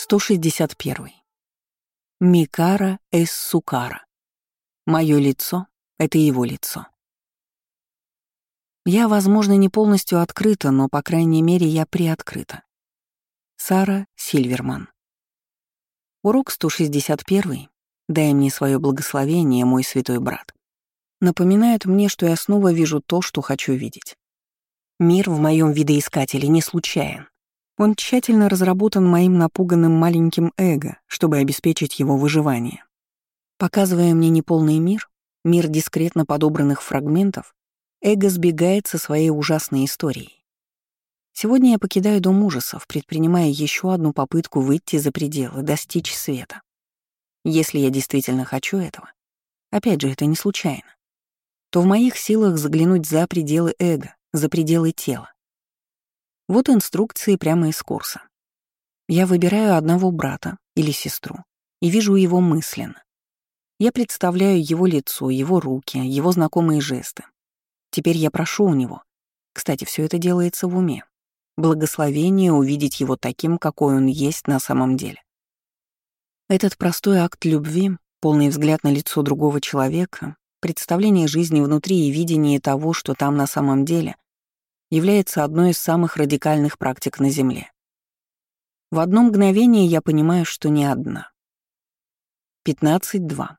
161. Микара эс Сукара. Мое лицо — это его лицо. Я, возможно, не полностью открыта, но, по крайней мере, я приоткрыта. Сара Сильверман. Урок 161. Дай мне свое благословение, мой святой брат. Напоминает мне, что я снова вижу то, что хочу видеть. Мир в моем видоискателе не случайен. Он тщательно разработан моим напуганным маленьким эго, чтобы обеспечить его выживание. Показывая мне неполный мир, мир дискретно подобранных фрагментов, эго сбегает со своей ужасной историей. Сегодня я покидаю дом ужасов, предпринимая еще одну попытку выйти за пределы, достичь света. Если я действительно хочу этого, опять же, это не случайно, то в моих силах заглянуть за пределы эго, за пределы тела. Вот инструкции прямо из курса. Я выбираю одного брата или сестру и вижу его мысленно. Я представляю его лицо, его руки, его знакомые жесты. Теперь я прошу у него, кстати, все это делается в уме, благословение увидеть его таким, какой он есть на самом деле. Этот простой акт любви, полный взгляд на лицо другого человека, представление жизни внутри и видение того, что там на самом деле, является одной из самых радикальных практик на Земле. В одно мгновение я понимаю, что не одна. 15.2.